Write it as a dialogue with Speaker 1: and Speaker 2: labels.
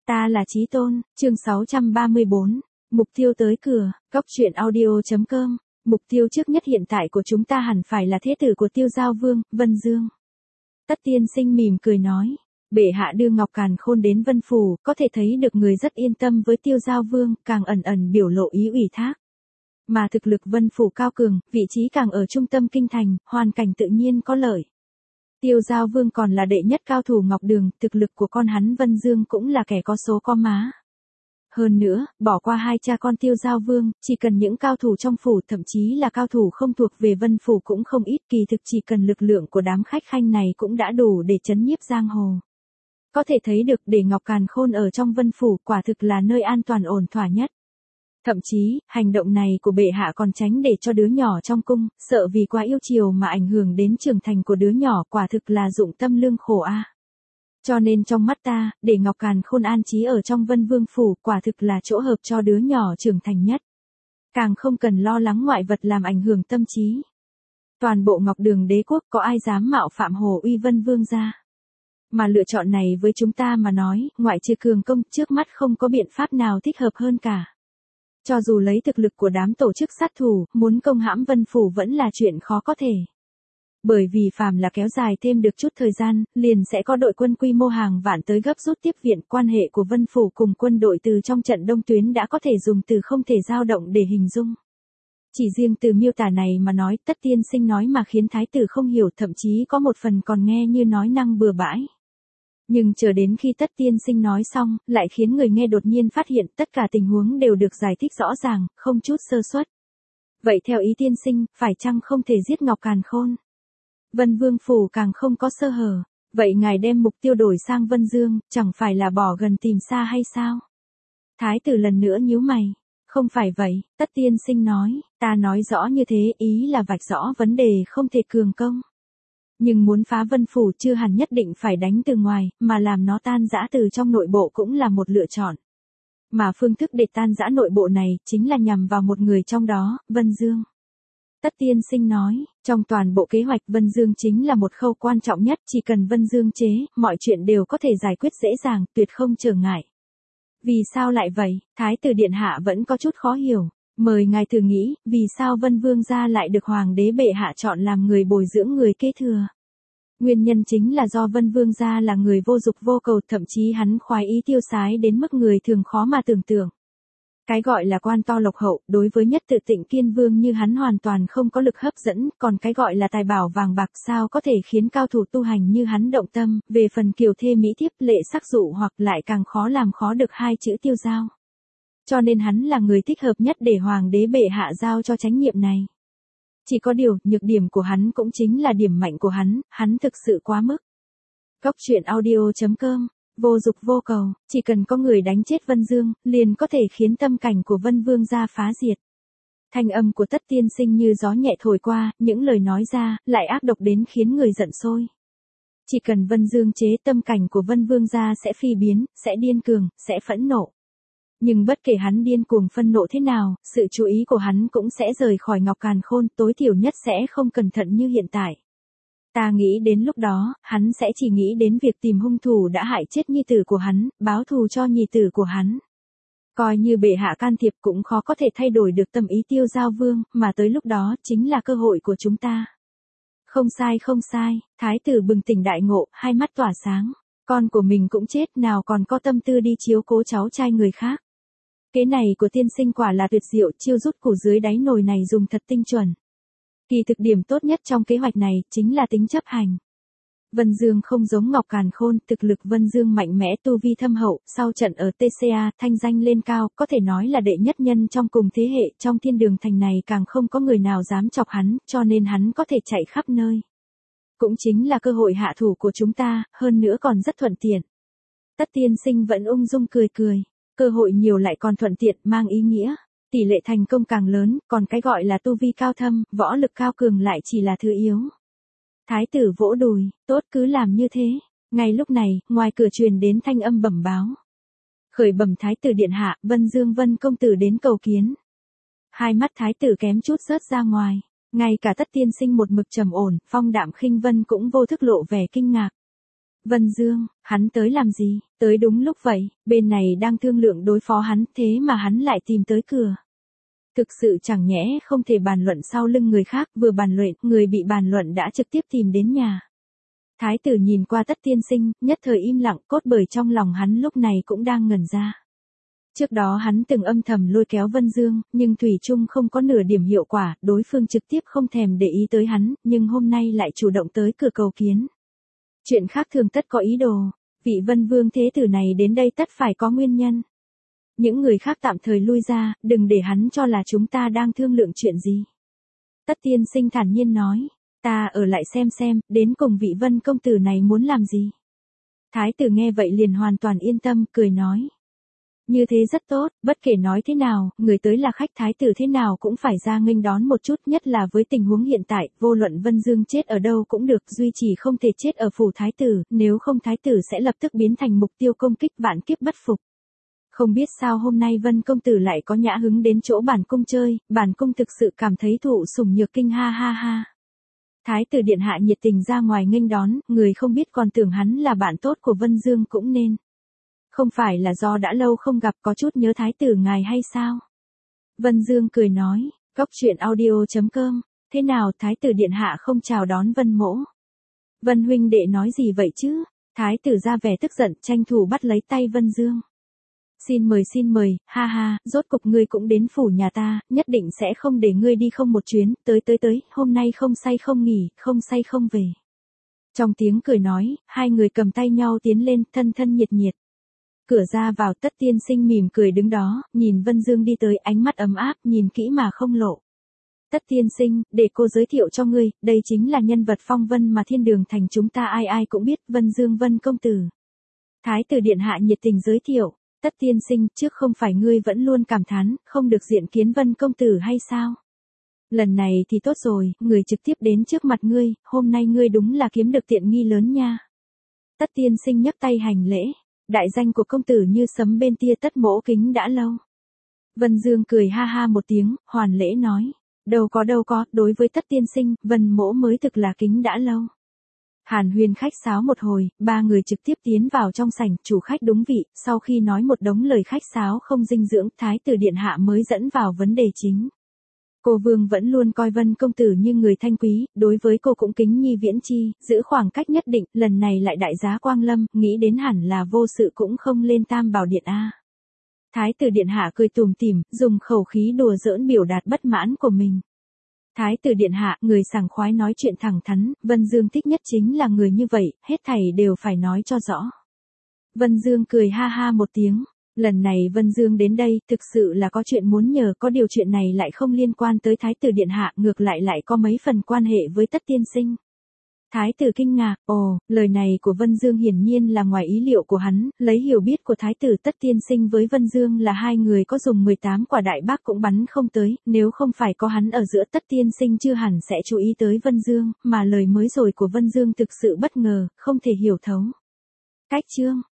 Speaker 1: Ta là Chí Tôn, chương 634, mục tiêu tới cửa, góc truyện audio.com, mục tiêu trước nhất hiện tại của chúng ta hẳn phải là thế tử của Tiêu Giao Vương, Vân Dương. Tất Tiên Sinh mỉm cười nói, bệ hạ đưa Ngọc Càn Khôn đến Vân Phủ, có thể thấy được người rất yên tâm với Tiêu Giao Vương, càng ẩn ẩn biểu lộ ý ủy thác. Mà thực lực Vân Phủ cao cường, vị trí càng ở trung tâm kinh thành, hoàn cảnh tự nhiên có lợi. Tiêu Giao Vương còn là đệ nhất cao thủ Ngọc Đường, thực lực của con hắn Vân Dương cũng là kẻ có số có má. Hơn nữa, bỏ qua hai cha con Tiêu Giao Vương, chỉ cần những cao thủ trong phủ, thậm chí là cao thủ không thuộc về Vân Phủ cũng không ít, kỳ thực chỉ cần lực lượng của đám khách khanh này cũng đã đủ để trấn nhiếp giang hồ. Có thể thấy được để Ngọc Càn Khôn ở trong Vân Phủ quả thực là nơi an toàn ổn thỏa nhất. Thậm chí, hành động này của bệ hạ còn tránh để cho đứa nhỏ trong cung, sợ vì quá yêu chiều mà ảnh hưởng đến trưởng thành của đứa nhỏ, quả thực là dụng tâm lương khổ a. Cho nên trong mắt ta, để Ngọc Càn Khôn an trí ở trong Vân Vương Phủ, quả thực là chỗ hợp cho đứa nhỏ trưởng thành nhất. Càng không cần lo lắng ngoại vật làm ảnh hưởng tâm trí. Toàn bộ Ngọc Đường đế quốc có ai dám mạo phạm hồ uy Vân Vương gia. Mà lựa chọn này với chúng ta mà nói, ngoại trừ cường công, trước mắt không có biện pháp nào thích hợp hơn cả. Cho dù lấy thực lực của đám tổ chức sát thủ, muốn công hãm Vân Phủ vẫn là chuyện khó có thể. Bởi vì phàm là kéo dài thêm được chút thời gian, liền sẽ có đội quân quy mô hàng vạn tới gấp rút tiếp viện. Quan hệ của Vân Phủ cùng quân đội từ trong trận đông tuyến đã có thể dùng từ không thể dao động để hình dung. Chỉ riêng từ miêu tả này mà nói, Tất Tiên Sinh nói mà khiến thái tử không hiểu, thậm chí có một phần còn nghe như nói năng bừa bãi. Nhưng chờ đến khi Tất Tiên Sinh nói xong, lại khiến người nghe đột nhiên phát hiện tất cả tình huống đều được giải thích rõ ràng, không chút sơ suất. Vậy theo ý Tiên Sinh, phải chăng không thể giết Ngọc Càn Khôn? Vân Vương Phủ càng không có sơ hở, vậy ngài đem mục tiêu đổi sang Vân Dương, chẳng phải là bỏ gần tìm xa hay sao? Thái tử lần nữa nhíu mày. Không phải vậy, Tất Tiên Sinh nói, ta nói rõ như thế, ý là vạch rõ vấn đề không thể cường công. Nhưng muốn phá Vân Phủ chưa hẳn nhất định phải đánh từ ngoài, mà làm nó tan rã từ trong nội bộ cũng là một lựa chọn. Mà phương thức để tan rã nội bộ này, chính là nhằm vào một người trong đó, Vân Dương. Tất Tiên Sinh nói, trong toàn bộ kế hoạch Vân Dương chính là một khâu quan trọng nhất, chỉ cần Vân Dương chế, mọi chuyện đều có thể giải quyết dễ dàng, tuyệt không trở ngại. Vì sao lại vậy, Thái tử Điện Hạ vẫn có chút khó hiểu. Mời ngài thử nghĩ, vì sao Vân Vương gia lại được Hoàng đế bệ hạ chọn làm người bồi dưỡng người kế thừa? Nguyên nhân chính là do Vân Vương gia là người vô dục vô cầu, thậm chí hắn khoái ý tiêu sái đến mức người thường khó mà tưởng tượng. Cái gọi là quan to lộc hậu, đối với nhất tự Tịnh Kiên Vương như hắn hoàn toàn không có lực hấp dẫn, còn cái gọi là tài bảo vàng bạc sao có thể khiến cao thủ tu hành như hắn động tâm, về phần kiều thê mỹ thiếp lệ sắc dụ hoặc lại càng khó làm khó được hai chữ Tiêu Giao. Cho nên hắn là người thích hợp nhất để Hoàng đế bệ hạ giao cho trách nhiệm này. Chỉ có điều, nhược điểm của hắn cũng chính là điểm mạnh của hắn thực sự quá mức. Góc truyện audio.com, vô dục vô cầu, chỉ cần có người đánh chết Vân Dương, liền có thể khiến tâm cảnh của Vân Vương gia phá diệt. Thanh âm của Tất Tiên Sinh như gió nhẹ thổi qua, những lời nói ra, lại ác độc đến khiến người giận sôi. Chỉ cần Vân Dương chế, tâm cảnh của Vân Vương gia sẽ phi biến, sẽ điên cường, sẽ phẫn nộ. Nhưng bất kể hắn điên cuồng phân nộ thế nào, sự chú ý của hắn cũng sẽ rời khỏi Ngọc Càn Khôn, tối thiểu nhất sẽ không cẩn thận như hiện tại. Ta nghĩ đến lúc đó, hắn sẽ chỉ nghĩ đến việc tìm hung thủ đã hại chết nhi tử của hắn, báo thù cho nhi tử của hắn. Coi như bệ hạ can thiệp cũng khó có thể thay đổi được tâm ý Tiêu Giao Vương, mà tới lúc đó chính là cơ hội của chúng ta. Không sai, thái tử bừng tỉnh đại ngộ, hai mắt tỏa sáng. Con của mình cũng chết, nào còn có tâm tư đi chiếu cố cháu trai người khác. Kế này của Tiên Sinh quả là tuyệt diệu, chiêu rút củ dưới đáy nồi này dùng thật tinh chuẩn. Kỳ thực điểm tốt nhất trong kế hoạch này, chính là tính chấp hành. Vân Dương không giống Ngọc Càn Khôn, thực lực Vân Dương mạnh mẽ, tu vi thâm hậu, sau trận ở TCA, thanh danh lên cao, có thể nói là đệ nhất nhân trong cùng thế hệ, trong thiên đường thành này càng không có người nào dám chọc hắn, cho nên hắn có thể chạy khắp nơi. Cũng chính là cơ hội hạ thủ của chúng ta, hơn nữa còn rất thuận tiện. Tất Tiên Sinh vẫn ung dung cười cười. Cơ hội nhiều lại còn thuận tiện, mang ý nghĩa. Tỷ lệ thành công càng lớn, còn cái gọi là tu vi cao thâm, võ lực cao cường lại chỉ là thứ yếu. Thái tử vỗ đùi, tốt cứ làm như thế. Ngay lúc này, ngoài cửa truyền đến thanh âm bẩm báo. Khởi bẩm Thái tử Điện Hạ, Vân Dương Vân công tử đến cầu kiến. Hai mắt Thái tử kém chút rớt ra ngoài. Ngay cả Tất Tiên Sinh một mực trầm ổn, phong đạm khinh vân cũng vô thức lộ vẻ kinh ngạc. Vân Dương, hắn tới làm gì? Tới đúng lúc vậy, bên này đang thương lượng đối phó hắn, thế mà hắn lại tìm tới cửa. Thực sự chẳng nhẽ không thể bàn luận sau lưng người khác, vừa bàn luận, người bị bàn luận đã trực tiếp tìm đến nhà. Thái tử nhìn qua Tất tiên sinh, nhất thời im lặng, cốt bởi trong lòng hắn lúc này cũng đang ngẩn ra. Trước đó hắn từng âm thầm lôi kéo Vân Dương, nhưng thủy chung không có nửa điểm hiệu quả, đối phương trực tiếp không thèm để ý tới hắn, nhưng hôm nay lại chủ động tới cửa cầu kiến. Chuyện khác thường tất có ý đồ, vị Vân Vương thế tử này đến đây tất phải có nguyên nhân. Những người khác tạm thời lui ra, đừng để hắn cho là chúng ta đang thương lượng chuyện gì. Tất tiên sinh thản nhiên nói, ta ở lại xem, đến cùng vị Vân công tử này muốn làm gì. Thái tử nghe vậy liền hoàn toàn yên tâm, cười nói. Như thế rất tốt, bất kể nói thế nào, người tới là khách, thái tử thế nào cũng phải ra nghênh đón một chút, nhất là với tình huống hiện tại, vô luận Vân Dương chết ở đâu cũng được, duy chỉ không thể chết ở phủ thái tử, nếu không thái tử sẽ lập tức biến thành mục tiêu công kích, vạn kiếp bất phục. Không biết sao hôm nay Vân công tử lại có nhã hứng đến chỗ bản cung chơi, bản cung thực sự cảm thấy thụ sủng nhược kinh, ha ha ha. Thái tử điện hạ nhiệt tình ra ngoài nghênh đón, người không biết còn tưởng hắn là bạn tốt của Vân Dương cũng nên. Không phải là do đã lâu không gặp, có chút nhớ thái tử ngài hay sao? Vân Dương cười nói, góc truyện audio.com, thế nào thái tử điện hạ không chào đón Vân mỗ? Vân huynh đệ nói gì vậy chứ? Thái tử ra vẻ tức giận, tranh thủ bắt lấy tay Vân Dương. Xin mời, ha ha, rốt cục ngươi cũng đến phủ nhà ta, nhất định sẽ không để ngươi đi không một chuyến, tới, hôm nay không say không nghỉ, không say không về. Trong tiếng cười nói, hai người cầm tay nhau tiến lên, thân nhiệt. Cửa ra vào, Tất tiên sinh mỉm cười đứng đó, nhìn Vân Dương đi tới, ánh mắt ấm áp, nhìn kỹ mà không lộ. Tất tiên sinh, để cô giới thiệu cho ngươi, đây chính là nhân vật phong vân mà thiên đường thành chúng ta ai cũng biết, Vân Dương Vân công tử. Thái tử điện hạ nhiệt tình giới thiệu, Tất tiên sinh, trước không phải ngươi vẫn luôn cảm thán, không được diện kiến Vân công tử hay sao? Lần này thì tốt rồi, người trực tiếp đến trước mặt ngươi, hôm nay ngươi đúng là kiếm được tiện nghi lớn nha. Tất tiên sinh nhấc tay hành lễ. Đại danh của công tử như sấm bên tia, Tất mỗ kính đã lâu. Vân Dương cười ha ha một tiếng, hoàn lễ nói. Đâu có, đối với Tất tiên sinh, Vân mỗ mới thực là kính đã lâu. Hàn huyên khách sáo một hồi, ba người trực tiếp tiến vào trong sảnh, chủ khách đúng vị, sau khi nói một đống lời khách sáo không dinh dưỡng, thái tử điện hạ mới dẫn vào vấn đề chính. Cô Vương vẫn luôn coi Vân công tử như người thanh quý, đối với cô cũng kính nhi viễn chi, giữ khoảng cách nhất định, lần này lại đại giá quang lâm, nghĩ đến hẳn là vô sự cũng không lên Tam Bảo Điện a. Thái tử điện hạ cười tủm tỉm, dùng khẩu khí đùa giỡn biểu đạt bất mãn của mình. Thái tử điện hạ, người sảng khoái nói chuyện thẳng thắn, Vân Dương thích nhất chính là người như vậy, hết thảy đều phải nói cho rõ. Vân Dương cười ha ha một tiếng. Lần này Vân Dương đến đây, thực sự là có chuyện muốn nhờ, có điều chuyện này lại không liên quan tới thái tử điện hạ, ngược lại có mấy phần quan hệ với Tất tiên sinh. Thái tử kinh ngạc, lời này của Vân Dương hiển nhiên là ngoài ý liệu của hắn, lấy hiểu biết của thái tử Tất tiên sinh với Vân Dương là hai người có dùng 18 quả đại bác cũng bắn không tới, nếu không phải có hắn ở giữa Tất tiên sinh chưa hẳn sẽ chú ý tới Vân Dương, mà lời mới rồi của Vân Dương thực sự bất ngờ, không thể hiểu thấu. Cách chương